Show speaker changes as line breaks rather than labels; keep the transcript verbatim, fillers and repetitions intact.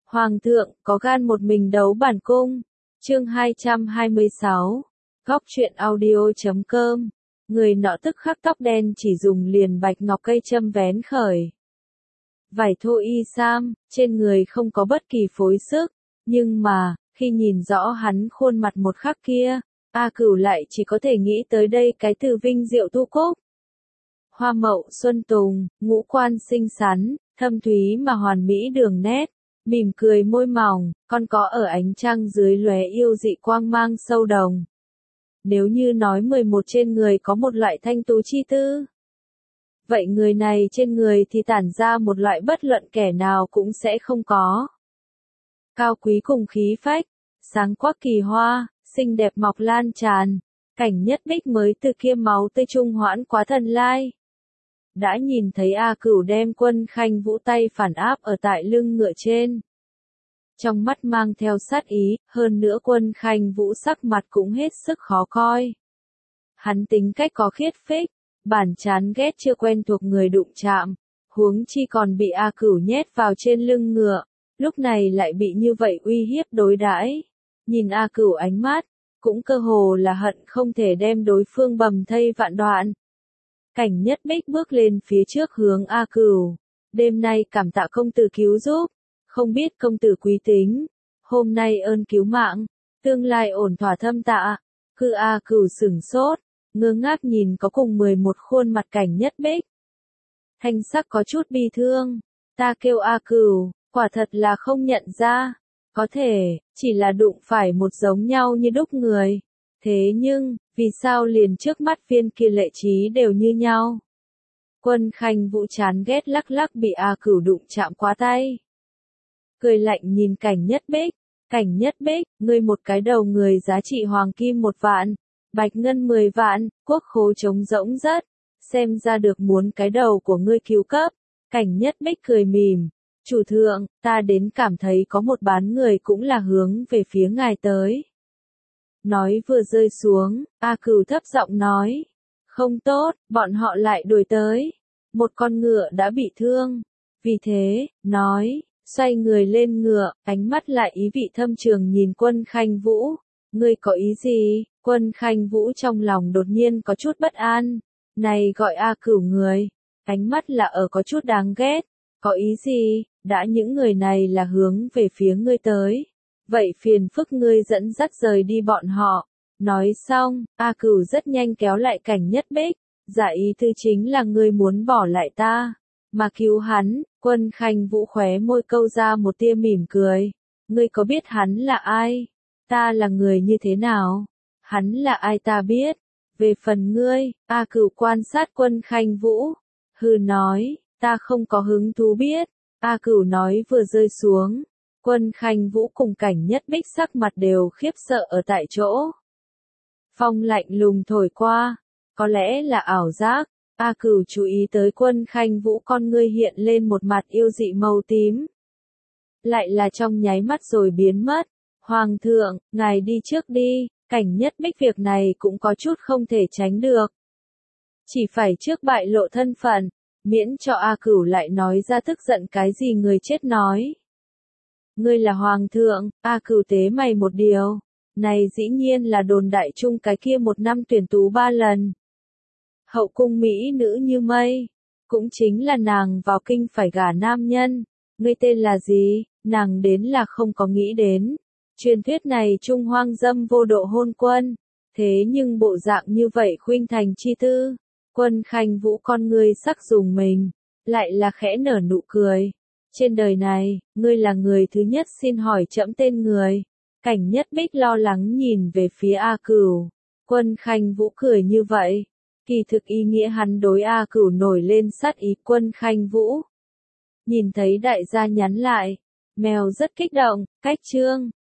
Hoàng thượng, có gan một mình đấu bản cung. Chương hai trăm hai mươi sáu. Góc truyện audio chấm com. Người nọ tức khắc tóc đen chỉ dùng liền bạch ngọc cây châm vén khởi. Vải thô y sam, trên người không có bất kỳ phối sức, nhưng mà, khi nhìn rõ hắn khuôn mặt một khắc kia, A Cửu lại chỉ có thể nghĩ tới đây cái từ vinh diệu thu cúc. Hoa mậu xuân tùng, ngũ quan xinh xắn, thâm thúy mà hoàn mỹ đường nét, mỉm cười môi mỏng, còn có ở ánh trăng dưới lóe yêu dị quang mang sâu đồng. Nếu như nói mười một trên người có một loại thanh tú chi tư, vậy người này trên người thì tản ra một loại bất luận kẻ nào cũng sẽ không có. Cao quý cùng khí phách, sáng quắc kỳ hoa, xinh đẹp mọc lan tràn, cảnh nhất bích mới từ kia máu tươi trung hoãn quá thần lai. Đã nhìn thấy A Cửu đem Quân Khanh Vũ tay phản áp ở tại lưng ngựa trên. Trong mắt mang theo sát ý, hơn nữa Quân Khanh Vũ sắc mặt cũng hết sức khó coi. Hắn tính cách có khiết phích, bản chán ghét chưa quen thuộc người đụng chạm, huống chi còn bị A Cửu nhét vào trên lưng ngựa, lúc này lại bị như vậy uy hiếp đối đãi. Nhìn A Cửu ánh mắt, cũng cơ hồ là hận không thể đem đối phương bầm thây vạn đoạn. Cảnh nhất bích bước lên phía trước hướng A Cửu. Đêm nay cảm tạ công tử cứu giúp. Không biết công tử quý tính. Hôm nay ơn cứu mạng. Tương lai ổn thỏa thâm tạ. Cư A Cửu sửng sốt. Ngơ ngác nhìn có cùng mười một khuôn mặt cảnh nhất bích. Thanh sắc có chút bi thương. Ta kêu A Cửu. Quả thật là không nhận ra. Có thể, chỉ là đụng phải một giống nhau như đúc người. Thế nhưng, vì sao liền trước mắt viên kia lệ trí đều như nhau? Quân Khanh Vũ chán ghét lắc lắc bị A Cửu đụng chạm quá tay. Cười lạnh nhìn cảnh nhất bích. Cảnh nhất bích, ngươi một cái đầu người giá trị hoàng kim một vạn, bạch ngân mười vạn, quốc khố trống rỗng rất. Xem ra được muốn cái đầu của ngươi cứu cấp. Cảnh nhất bích cười mỉm. Chủ thượng, ta đến cảm thấy có một bán người cũng là hướng về phía ngài tới. Nói vừa rơi xuống, A Cửu thấp giọng nói. Không tốt, bọn họ lại đuổi tới. Một con ngựa đã bị thương. Vì thế, nói, xoay người lên ngựa, ánh mắt lại ý vị thâm trường nhìn Quân Khanh Vũ. Ngươi có ý gì? Quân Khanh Vũ trong lòng đột nhiên có chút bất an. Này gọi A Cửu người. Ánh mắt là ở có chút đáng ghét. Có ý gì? Đã những người này là hướng về phía ngươi tới. Vậy phiền phức ngươi dẫn dắt rời đi bọn họ. Nói xong, A Cửu rất nhanh kéo lại cảnh nhất bích. Dạ ý tư chính là ngươi muốn bỏ lại ta. Mà cứu hắn, Quân Khanh Vũ khóe môi câu ra một tia mỉm cười. Ngươi có biết hắn là ai? Ta là người như thế nào? Hắn là ai ta biết? Về phần ngươi, A Cửu quan sát Quân Khanh Vũ. Hừ nói, ta không có hứng thú biết. A Cửu nói vừa rơi xuống. Quân Khanh Vũ cùng cảnh nhất bích sắc mặt đều khiếp sợ ở tại chỗ. Phong lạnh lùng thổi qua. Có lẽ là ảo giác. A Cửu chú ý tới Quân Khanh Vũ con ngươi hiện lên một mặt yêu dị màu tím. Lại là trong nháy mắt rồi biến mất. Hoàng thượng, ngài đi trước đi. Cảnh nhất bích việc này cũng có chút không thể tránh được. Chỉ phải trước bại lộ thân phận. Miễn cho A Cửu lại nói ra tức giận cái gì người chết nói. Ngươi là hoàng thượng, A Cửu tế mày một điều. Này dĩ nhiên là đồn đại chung cái kia một năm tuyển tú ba lần. Hậu cung mỹ nữ như mây. Cũng chính là nàng vào kinh phải gả nam nhân. Ngươi tên là gì? Nàng đến là không có nghĩ đến. Truyền thuyết này trung hoang dâm vô độ hôn quân. Thế nhưng bộ dạng như vậy khuynh thành chi tư. Quân Khanh Vũ con ngươi sắc dùng mình. Lại là khẽ nở nụ cười. Trên đời này, ngươi là người thứ nhất xin hỏi trẫm tên người. Cảnh nhất bích lo lắng nhìn về phía A Cửu. Quân Khanh Vũ cười như vậy. Kỳ thực ý nghĩa hắn đối A Cửu nổi lên sát ý. Quân Khanh Vũ. Nhìn thấy đại gia nhắn lại. Mèo rất kích động, cách chương.